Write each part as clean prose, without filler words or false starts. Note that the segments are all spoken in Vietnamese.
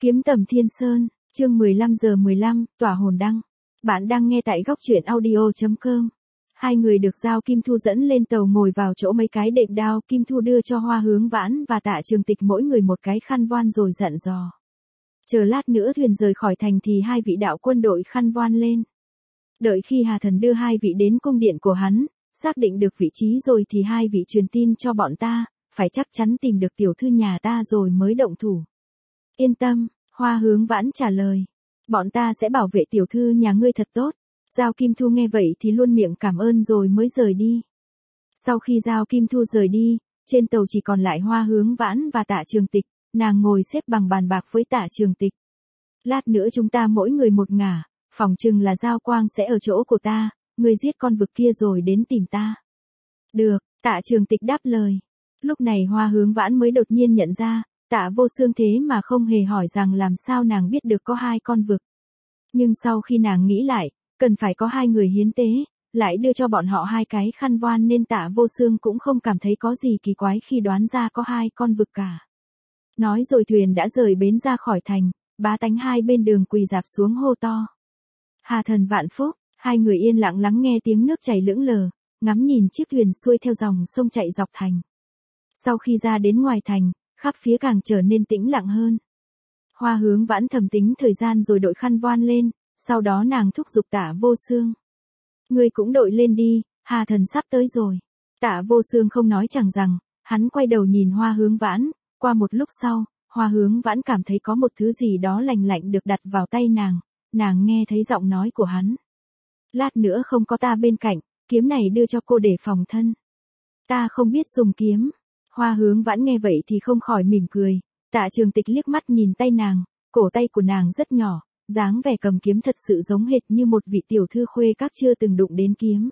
Kiếm tầm Thiên Sơn, chương 15:15, tỏa hồn đăng. Bạn đang nghe tại góc truyện audio.com. Hai người được Giao Kim Thu dẫn lên tàu ngồi vào chỗ mấy cái đệm đao. Kim Thu đưa cho Hoa Hướng Vãn và Tạ Trường Tịch mỗi người một cái khăn voan rồi dặn dò. Chờ lát nữa thuyền rời khỏi thành thì hai vị đạo quân đội khăn voan lên. Đợi khi Hà Thần đưa hai vị đến cung điện của hắn, xác định được vị trí rồi thì hai vị truyền tin cho bọn ta, phải chắc chắn tìm được tiểu thư nhà ta rồi mới động thủ. Yên tâm, Hoa Hướng Vãn trả lời. Bọn ta sẽ bảo vệ tiểu thư nhà ngươi thật tốt. Giao Kim Thu nghe vậy thì luôn miệng cảm ơn rồi mới rời đi. Sau khi Giao Kim Thu rời đi, trên tàu chỉ còn lại Hoa Hướng Vãn và Tạ Trường Tịch, nàng ngồi xếp bằng bàn bạc với Tạ Trường Tịch. Lát nữa chúng ta mỗi người một ngả, phỏng chừng là Giao Quang sẽ ở chỗ của ta, ngươi giết con vực kia rồi đến tìm ta. Được, Tạ Trường Tịch đáp lời. Lúc này Hoa Hướng Vãn mới đột nhiên nhận ra, Tạ Vô Xương thế mà không hề hỏi rằng làm sao nàng biết được có hai con vực. Nhưng sau khi nàng nghĩ lại, cần phải có hai người hiến tế, lại đưa cho bọn họ hai cái khăn voan nên Tạ Vô Xương cũng không cảm thấy có gì kỳ quái khi đoán ra có hai con vực cả. Nói rồi thuyền đã rời bến ra khỏi thành, bá tánh hai bên đường quỳ rạp xuống hô to. Hà Thần vạn phúc, hai người yên lặng lắng nghe tiếng nước chảy lững lờ, ngắm nhìn chiếc thuyền xuôi theo dòng sông chạy dọc thành. Sau khi ra đến ngoài thành, khắp phía càng trở nên tĩnh lặng hơn. Hoa Hướng Vãn thầm tính thời gian rồi đội khăn voan lên, sau đó nàng thúc giục Tạ Vô Xương. Ngươi cũng đội lên đi, Hà Thần sắp tới rồi. Tạ Vô Xương không nói chẳng rằng, hắn quay đầu nhìn Hoa Hướng Vãn, qua một lúc sau, Hoa Hướng Vãn cảm thấy có một thứ gì đó lành lạnh được đặt vào tay nàng nghe thấy giọng nói của hắn. Lát nữa không có ta bên cạnh, kiếm này đưa cho cô để phòng thân. Ta không biết dùng kiếm. Hoa Hướng Vãn nghe vậy thì không khỏi mỉm cười. Tạ Trường Tịch liếc mắt nhìn tay nàng, cổ tay của nàng rất nhỏ, dáng vẻ cầm kiếm thật sự giống hệt như một vị tiểu thư khuê các chưa từng đụng đến kiếm.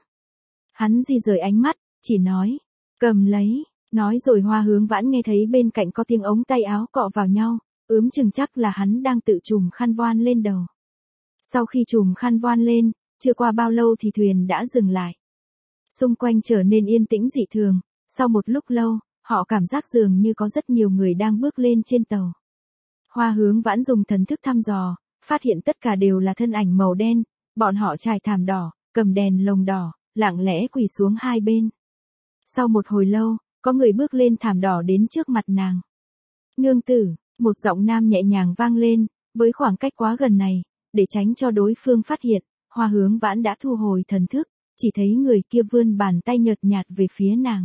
Hắn di rời ánh mắt, chỉ nói, cầm lấy, nói rồi Hoa Hướng Vãn nghe thấy bên cạnh có tiếng ống tay áo cọ vào nhau, chừng chắc là hắn đang tự trùm khăn voan lên đầu. Sau khi trùm khăn voan lên, chưa qua bao lâu thì thuyền đã dừng lại. Xung quanh trở nên yên tĩnh dị thường, sau một lúc lâu, họ cảm giác dường như có rất nhiều người đang bước lên trên tàu. Hoa Hướng Vãn dùng thần thức thăm dò, phát hiện tất cả đều là thân ảnh màu đen, bọn họ trải thảm đỏ, cầm đèn lồng đỏ, lặng lẽ quỳ xuống hai bên. Sau một hồi lâu, có người bước lên thảm đỏ đến trước mặt nàng. Nương tử, một giọng nam nhẹ nhàng vang lên, với khoảng cách quá gần này, để tránh cho đối phương phát hiện, Hoa Hướng Vãn đã thu hồi thần thức, chỉ thấy người kia vươn bàn tay nhợt nhạt về phía nàng.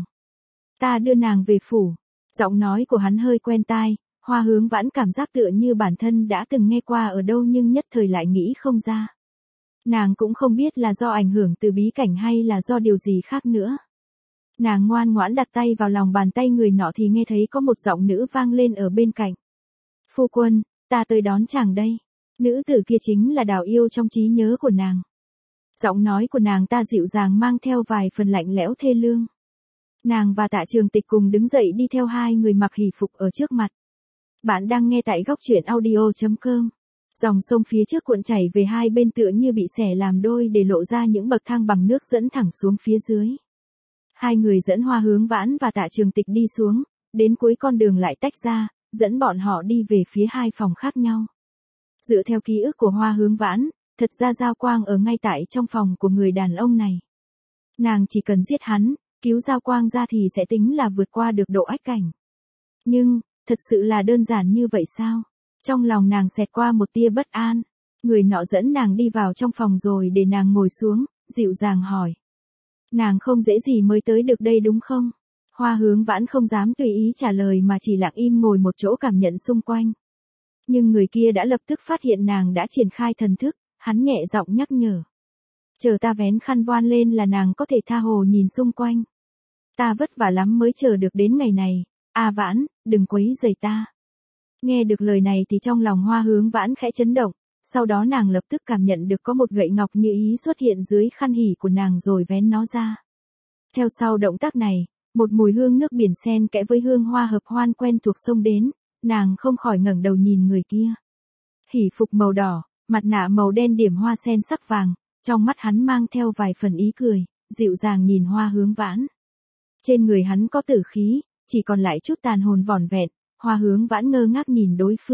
Ta đưa nàng về phủ. Giọng nói của hắn hơi quen tai, Hoa Hướng Vãn cảm giác tựa như bản thân đã từng nghe qua ở đâu nhưng nhất thời lại nghĩ không ra. Nàng cũng không biết là do ảnh hưởng từ bí cảnh hay là do điều gì khác nữa. Nàng ngoan ngoãn đặt tay vào lòng bàn tay người nọ thì nghe thấy có một giọng nữ vang lên ở bên cạnh. Phu quân, ta tới đón chàng đây. Nữ tử kia chính là Đào Yêu trong trí nhớ của nàng. Giọng nói của nàng ta dịu dàng mang theo vài phần lạnh lẽo thê lương. Nàng và Tạ Trường Tịch cùng đứng dậy đi theo hai người mặc hỷ phục ở trước mặt. Bạn đang nghe tại góc truyện audio.com. Dòng sông phía trước cuộn chảy về hai bên tựa như bị xẻ làm đôi để lộ ra những bậc thang bằng nước dẫn thẳng xuống phía dưới. Hai người dẫn Hoa Hướng Vãn và Tạ Trường Tịch đi xuống, đến cuối con đường lại tách ra, dẫn bọn họ đi về phía hai phòng khác nhau. Dựa theo ký ức của Hoa Hướng Vãn, thật ra Giao Quang ở ngay tại trong phòng của người đàn ông này. Nàng chỉ cần giết hắn, cứu Giao Quang ra thì sẽ tính là vượt qua được độ ách cảnh. Nhưng, thật sự là đơn giản như vậy sao? Trong lòng nàng xẹt qua một tia bất an. Người nọ dẫn nàng đi vào trong phòng rồi để nàng ngồi xuống, dịu dàng hỏi. Nàng không dễ gì mới tới được đây đúng không? Hoa Hướng Vãn không dám tùy ý trả lời mà chỉ lặng im ngồi một chỗ cảm nhận xung quanh. Nhưng người kia đã lập tức phát hiện nàng đã triển khai thần thức, hắn nhẹ giọng nhắc nhở. Chờ ta vén khăn voan lên là nàng có thể tha hồ nhìn xung quanh. Ta vất vả lắm mới chờ được đến ngày này, Vãn, đừng quấy rầy ta. Nghe được lời này thì trong lòng Hoa Hướng Vãn khẽ chấn động, sau đó nàng lập tức cảm nhận được có một gậy ngọc như ý xuất hiện dưới khăn hỉ của nàng rồi vén nó ra. Theo sau động tác này, một mùi hương nước biển xen kẽ với hương hoa hợp hoan quen thuộc xông đến, nàng không khỏi ngẩng đầu nhìn người kia. Hỉ phục màu đỏ, mặt nạ màu đen điểm hoa sen sắc vàng, trong mắt hắn mang theo vài phần ý cười, dịu dàng nhìn Hoa Hướng Vãn. Trên người hắn có tử khí, chỉ còn lại chút tàn hồn vỏn vẹn, Hoa Hướng Vãn ngơ ngác nhìn đối phương,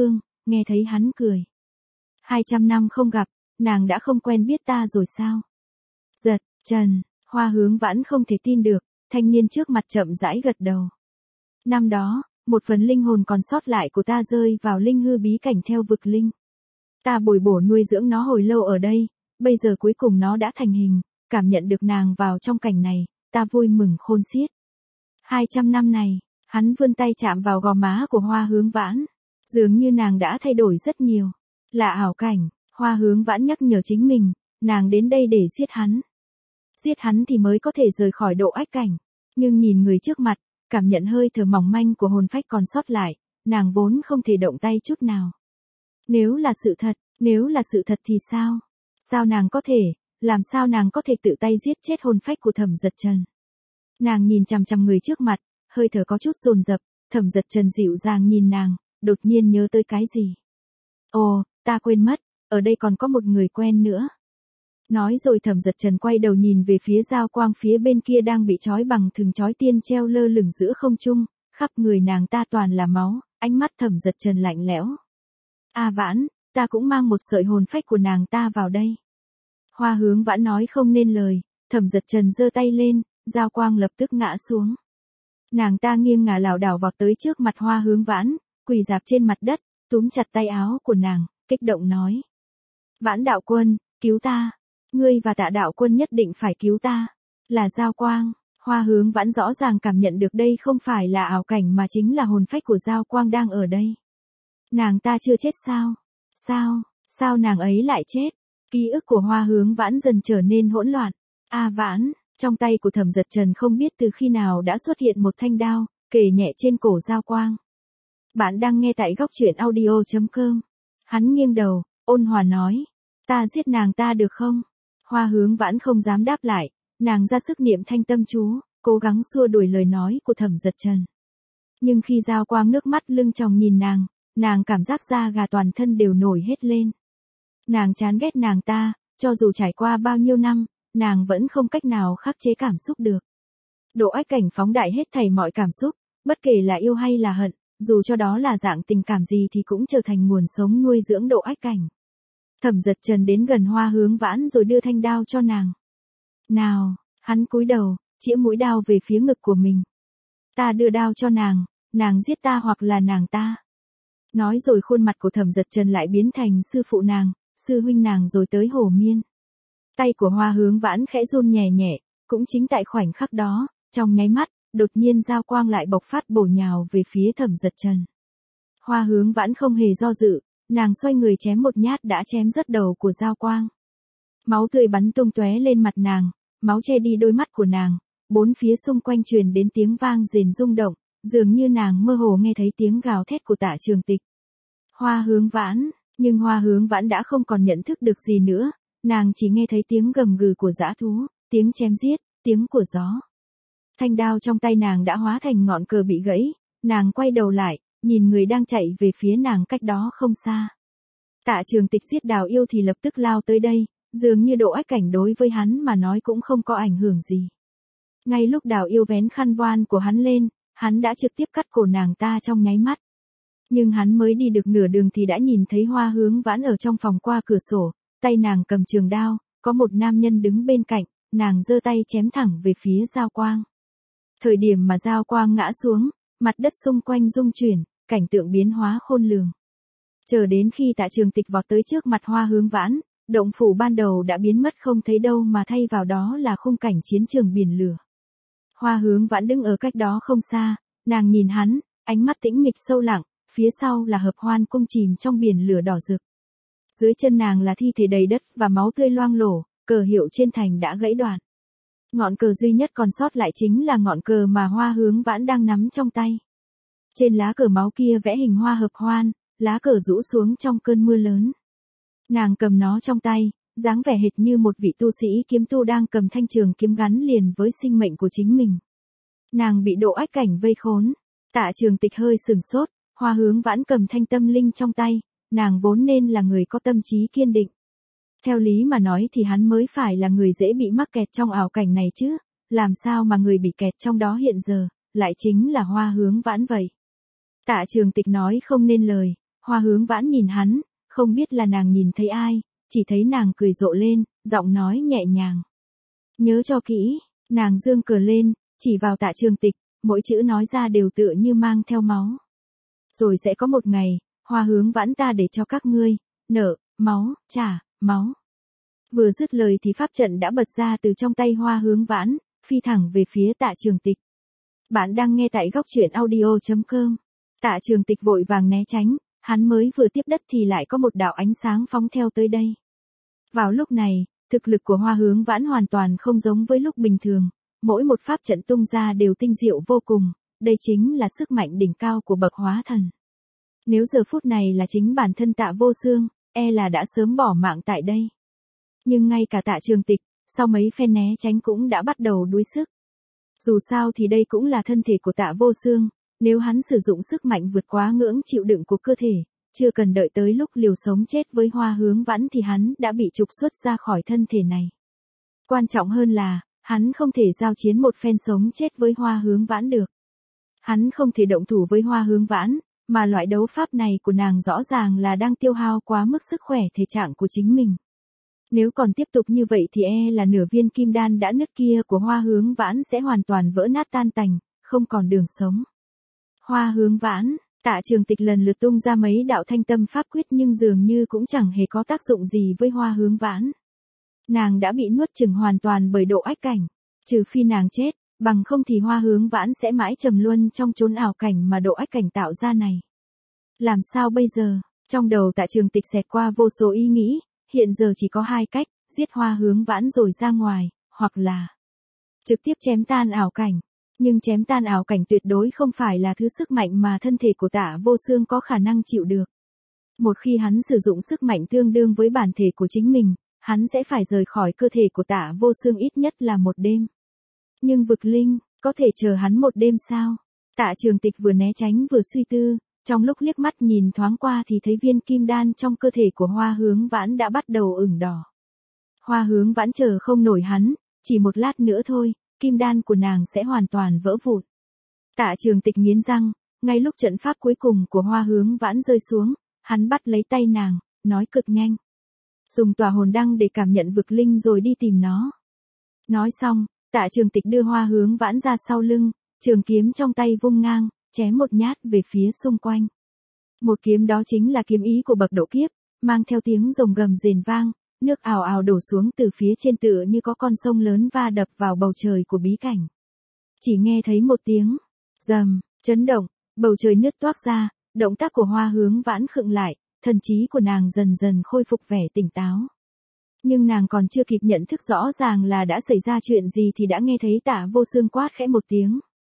nghe thấy hắn cười. 200 năm không gặp, nàng đã không quen biết ta rồi sao? Giật, Trần, Hoa Hướng Vãn không thể tin được, thanh niên trước mặt chậm rãi gật đầu. Năm đó, một phần linh hồn còn sót lại của ta rơi vào linh hư bí cảnh theo vực linh. Ta bồi bổ nuôi dưỡng nó hồi lâu ở đây, bây giờ cuối cùng nó đã thành hình, cảm nhận được nàng vào trong cảnh này, ta vui mừng khôn xiết. 200 năm này, hắn vươn tay chạm vào gò má của Hoa Hướng Vãn, dường như nàng đã thay đổi rất nhiều. Là ảo cảnh, Hoa Hướng Vãn nhắc nhở chính mình, nàng đến đây để giết hắn. Giết hắn thì mới có thể rời khỏi độ ách cảnh, nhưng nhìn người trước mặt, cảm nhận hơi thở mỏng manh của hồn phách còn sót lại, nàng vốn không thể động tay chút nào. Nếu là sự thật thì sao? Làm sao nàng có thể tự tay giết chết hồn phách của Thẩm Dật Trần? Nàng nhìn chằm chằm người trước mặt, hơi thở có chút dồn dập, Thẩm Dật Trần dịu dàng nhìn nàng, đột nhiên nhớ tới cái gì. Ồ, ta quên mất, ở đây còn có một người quen nữa. Nói rồi Thẩm Dật Trần quay đầu nhìn về phía Giao Quang phía bên kia đang bị trói bằng thừng trói tiên treo lơ lửng giữa không trung, khắp người nàng ta toàn là máu, ánh mắt Thẩm Dật Trần lạnh lẽo. A Vãn, ta cũng mang một sợi hồn phách của nàng ta vào đây. Hoa Hướng Vãn nói không nên lời, Thẩm Dật Trần giơ tay lên, Giao Quang lập tức ngã xuống. Nàng ta nghiêng ngả lảo đảo vọt tới trước mặt Hoa Hướng Vãn, quỳ rạp trên mặt đất, túm chặt tay áo của nàng, kích động nói. Vãn đạo quân, cứu ta. Ngươi và Tạ đạo quân nhất định phải cứu ta. Là Giao Quang. Hoa Hướng Vãn rõ ràng cảm nhận được đây không phải là ảo cảnh mà chính là hồn phách của Giao Quang đang ở đây. Nàng ta chưa chết sao? Sao nàng ấy lại chết? Ký ức của Hoa Hướng Vãn dần trở nên hỗn loạn. A Vãn, trong tay của Thẩm Dật Trần không biết từ khi nào đã xuất hiện một thanh đao, kề nhẹ trên cổ Giao Quang. Bạn đang nghe tại góc truyện audio.com. Hắn nghiêng đầu, ôn hòa nói. Ta giết nàng ta được không? Hoa Hướng Vãn không dám đáp lại, nàng ra sức niệm thanh tâm chú, cố gắng xua đuổi lời nói của Thẩm Dật Trần. Nhưng khi Giao Quang nước mắt lưng tròng nhìn nàng cảm giác da gà toàn thân đều nổi hết lên. Nàng chán ghét nàng ta, cho dù trải qua bao nhiêu năm, nàng vẫn không cách nào khắc chế cảm xúc được. Độ ách cảnh phóng đại hết thảy mọi cảm xúc, bất kể là yêu hay là hận, dù cho đó là dạng tình cảm gì thì cũng trở thành nguồn sống nuôi dưỡng độ ách cảnh. Thẩm Dật Trần đến gần Hoa Hướng Vãn rồi đưa thanh đao cho nàng. Nào, hắn cúi đầu, chĩa mũi đao về phía ngực của mình. Ta đưa đao cho nàng giết ta hoặc là nàng ta. Nói rồi khuôn mặt của Thẩm Dật Trần lại biến thành sư phụ nàng, sư huynh nàng rồi tới Hổ Miên. Tay của Hoa Hướng Vãn khẽ run nhẹ nhẹ, cũng chính tại khoảnh khắc đó, trong nháy mắt, đột nhiên Giao Quang lại bộc phát bổ nhào về phía Thẩm Dật Trần. Hoa Hướng Vãn không hề do dự, nàng xoay người chém một nhát đã chém rớt đầu của Giao Quang. Máu tươi bắn tung tóe lên mặt nàng, máu che đi đôi mắt của nàng, bốn phía xung quanh truyền đến tiếng vang rền rung động, dường như nàng mơ hồ nghe thấy tiếng gào thét của Tạ Trường Tịch. Hoa Hướng Vãn, nhưng Hoa Hướng Vãn đã không còn nhận thức được gì nữa, nàng chỉ nghe thấy tiếng gầm gừ của dã thú, tiếng chém giết, tiếng của gió. Thanh đao trong tay nàng đã hóa thành ngọn cờ bị gãy, nàng quay đầu lại, nhìn người đang chạy về phía nàng cách đó không xa. Tạ Trường Tịch giết Đào Yêu thì lập tức lao tới đây, dường như độ ách cảnh đối với hắn mà nói cũng không có ảnh hưởng gì. Ngay lúc Đào Yêu vén khăn voan của hắn lên, hắn đã trực tiếp cắt cổ nàng ta trong nháy mắt. Nhưng hắn mới đi được nửa đường thì đã nhìn thấy Hoa Hướng Vãn ở trong phòng qua cửa sổ, tay nàng cầm trường đao, có một nam nhân đứng bên cạnh, nàng giơ tay chém thẳng về phía Giao Quang. Thời điểm mà Giao Quang ngã xuống, mặt đất xung quanh rung chuyển, cảnh tượng biến hóa khôn lường. Chờ đến khi Tạ Trường Tịch vọt tới trước mặt Hoa Hướng Vãn, động phủ ban đầu đã biến mất không thấy đâu mà thay vào đó là khung cảnh chiến trường biển lửa. Hoa Hướng Vãn đứng ở cách đó không xa, nàng nhìn hắn, ánh mắt tĩnh mịch sâu lặng, phía sau là Hợp Hoan cung chìm trong biển lửa đỏ rực. Dưới chân nàng là thi thể đầy đất và máu tươi loang lổ, cờ hiệu trên thành đã gãy đoạn. Ngọn cờ duy nhất còn sót lại chính là ngọn cờ mà Hoa Hướng Vãn đang nắm trong tay. Trên lá cờ máu kia vẽ hình hoa hợp hoan, lá cờ rũ xuống trong cơn mưa lớn. Nàng cầm nó trong tay, dáng vẻ hệt như một vị tu sĩ kiếm tu đang cầm thanh trường kiếm gắn liền với sinh mệnh của chính mình. Nàng bị độ ách cảnh vây khốn. Tạ Trường Tịch hơi sừng sốt, Hoa Hướng Vãn cầm thanh tâm linh trong tay, nàng vốn nên là người có tâm trí kiên định. Theo lý mà nói thì hắn mới phải là người dễ bị mắc kẹt trong ảo cảnh này chứ, làm sao mà người bị kẹt trong đó hiện giờ, lại chính là Hoa Hướng Vãn vậy. Tạ Trường Tịch nói không nên lời, Hoa Hướng Vãn nhìn hắn, không biết là nàng nhìn thấy ai, chỉ thấy nàng cười rộ lên, giọng nói nhẹ nhàng. Nhớ cho kỹ, nàng giương cờ lên, chỉ vào Tạ Trường Tịch, mỗi chữ nói ra đều tựa như mang theo máu. Rồi sẽ có một ngày, Hoa Hướng Vãn ta để cho các ngươi, nợ, máu, trả, máu. Vừa dứt lời thì pháp trận đã bật ra từ trong tay Hoa Hướng Vãn, phi thẳng về phía Tạ Trường Tịch. Bạn đang nghe tại góc truyện audio.com. Tạ Trường Tịch vội vàng né tránh, hắn mới vừa tiếp đất thì lại có một đạo ánh sáng phóng theo tới đây. Vào lúc này, thực lực của Hoa Hướng Vãn hoàn toàn không giống với lúc bình thường, mỗi một pháp trận tung ra đều tinh diệu vô cùng, đây chính là sức mạnh đỉnh cao của bậc hóa thần. Nếu giờ phút này là chính bản thân Tạ Vô Xương, e là đã sớm bỏ mạng tại đây. Nhưng ngay cả Tạ Trường Tịch, sau mấy phen né tránh cũng đã bắt đầu đuối sức. Dù sao thì đây cũng là thân thể của Tạ Vô Xương, nếu hắn sử dụng sức mạnh vượt quá ngưỡng chịu đựng của cơ thể, chưa cần đợi tới lúc liều sống chết với Hoa Hướng Vãn thì hắn đã bị trục xuất ra khỏi thân thể này. Quan trọng hơn là, hắn không thể giao chiến một phen sống chết với Hoa Hướng Vãn được. Hắn không thể động thủ với Hoa Hướng Vãn, mà loại đấu pháp này của nàng rõ ràng là đang tiêu hao quá mức sức khỏe thể trạng của chính mình. Nếu còn tiếp tục như vậy thì e là nửa viên kim đan đã nứt kia của Hoa Hướng Vãn sẽ hoàn toàn vỡ nát tan tành, không còn đường sống. Hoa Hướng Vãn, Tạ Trường Tịch lần lượt tung ra mấy đạo thanh tâm pháp quyết nhưng dường như cũng chẳng hề có tác dụng gì với Hoa Hướng Vãn. Nàng đã bị nuốt chửng hoàn toàn bởi độ ách cảnh, trừ phi nàng chết, bằng không thì Hoa Hướng Vãn sẽ mãi trầm luân trong chốn ảo cảnh mà độ ách cảnh tạo ra này. Làm sao bây giờ? Trong đầu Tạ Trường Tịch xẹt qua vô số ý nghĩ, hiện giờ chỉ có hai cách, giết Hoa Hướng Vãn rồi ra ngoài, hoặc là trực tiếp chém tan ảo cảnh. Nhưng chém tan ảo cảnh tuyệt đối không phải là thứ sức mạnh mà thân thể của Tạ Vô Xương có khả năng chịu được. Một khi hắn sử dụng sức mạnh tương đương với bản thể của chính mình, hắn sẽ phải rời khỏi cơ thể của Tạ Vô Xương ít nhất là một đêm. Nhưng vực linh, có thể chờ hắn một đêm sao? Tạ Trường Tịch vừa né tránh vừa suy tư, trong lúc liếc mắt nhìn thoáng qua thì thấy viên kim đan trong cơ thể của Hoa Hướng Vãn đã bắt đầu ửng đỏ. Hoa Hướng Vãn chờ không nổi hắn, chỉ một lát nữa thôi, kim đan của nàng sẽ hoàn toàn vỡ vụn. Tạ Trường Tịch nghiến răng, ngay lúc trận pháp cuối cùng của Hoa Hướng Vãn rơi xuống, hắn bắt lấy tay nàng, nói cực nhanh. Dùng tỏa hồn đăng để cảm nhận vực linh rồi đi tìm nó. Nói xong, Tạ Trường Tịch đưa Hoa Hướng Vãn ra sau lưng, trường kiếm trong tay vung ngang, chém một nhát về phía xung quanh. Một kiếm đó chính là kiếm ý của bậc độ kiếp, mang theo tiếng rồng gầm rền vang, nước ào ào đổ xuống từ phía trên tựa như có con sông lớn va đập vào bầu trời của bí cảnh. Chỉ nghe thấy một tiếng rầm, chấn động, bầu trời nứt toác ra, động tác của Hoa Hướng Vãn khựng lại, thần trí của nàng dần dần khôi phục vẻ tỉnh táo. Nhưng nàng còn chưa kịp nhận thức rõ ràng là đã xảy ra chuyện gì thì đã nghe thấy Tạ Vô Xương quát khẽ một tiếng.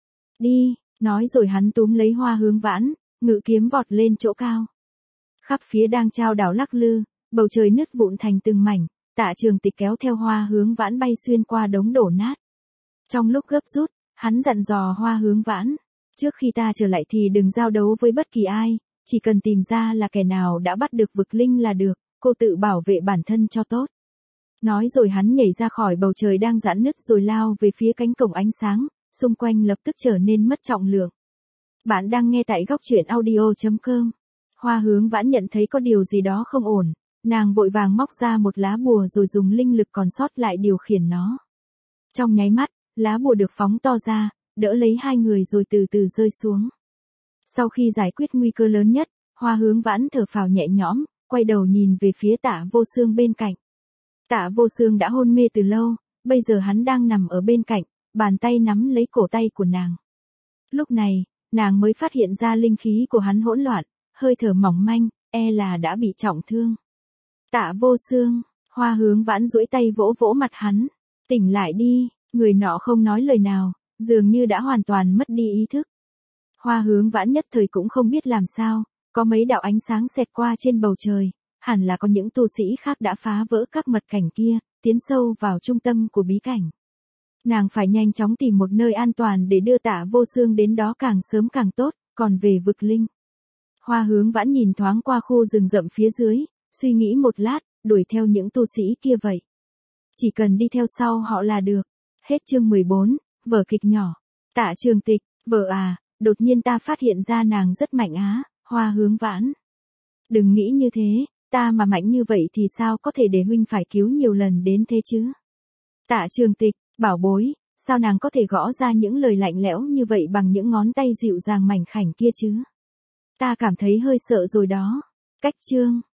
Đi, nói rồi hắn túm lấy Hoa Hướng Vãn, ngự kiếm vọt lên chỗ cao. Khắp phía đang chao đảo lắc lư, bầu trời nứt vụn thành từng mảnh, Tạ Trường Tịch kéo theo Hoa Hướng Vãn bay xuyên qua đống đổ nát. Trong lúc gấp rút, hắn dặn dò Hoa Hướng Vãn, trước khi ta trở lại thì đừng giao đấu với bất kỳ ai, chỉ cần tìm ra là kẻ nào đã bắt được vực linh là được, cô tự bảo vệ bản thân cho tốt. Nói rồi hắn nhảy ra khỏi bầu trời đang giãn nứt rồi lao về phía cánh cổng ánh sáng, xung quanh lập tức trở nên mất trọng lượng. Bạn đang nghe tại góc truyện audio.com. Hoa Hướng Vãn nhận thấy có điều gì đó không ổn, nàng vội vàng móc ra một lá bùa rồi dùng linh lực còn sót lại điều khiển nó. Trong nháy mắt, lá bùa được phóng to ra, đỡ lấy hai người rồi từ từ rơi xuống. Sau khi giải quyết nguy cơ lớn nhất, Hoa Hướng Vãn thở phào nhẹ nhõm, quay đầu nhìn về phía Tạ Vô Xương bên cạnh. Tạ Vô Xương đã hôn mê từ lâu, bây giờ hắn đang nằm ở bên cạnh, bàn tay nắm lấy cổ tay của nàng. Lúc này, nàng mới phát hiện ra linh khí của hắn hỗn loạn, hơi thở mỏng manh, e là đã bị trọng thương. Tạ Vô Xương, Hoa Hướng Vãn duỗi tay vỗ vỗ mặt hắn, tỉnh lại đi, người nọ không nói lời nào, dường như đã hoàn toàn mất đi ý thức. Hoa Hướng Vãn nhất thời cũng không biết làm sao, có mấy đạo ánh sáng xẹt qua trên bầu trời, hẳn là có những tu sĩ khác đã phá vỡ các mật cảnh kia, tiến sâu vào trung tâm của bí cảnh. Nàng phải nhanh chóng tìm một nơi an toàn để đưa Tạ Vô Xương đến đó càng sớm càng tốt, còn về vực linh. Hoa Hướng Vãn nhìn thoáng qua khu rừng rậm phía dưới, suy nghĩ một lát, đuổi theo những tu sĩ kia vậy. Chỉ cần đi theo sau họ là được. Hết chương 14, vở kịch nhỏ. Tạ Trường Tịch, vợ à, đột nhiên ta phát hiện ra nàng rất mạnh á, Hoa Hướng Vãn. Đừng nghĩ như thế, ta mà mạnh như vậy thì sao có thể để huynh phải cứu nhiều lần đến thế chứ? Tạ Trường Tịch, bảo bối, sao nàng có thể gõ ra những lời lạnh lẽo như vậy bằng những ngón tay dịu dàng mảnh khảnh kia chứ? Ta cảm thấy hơi sợ rồi đó. Cách chương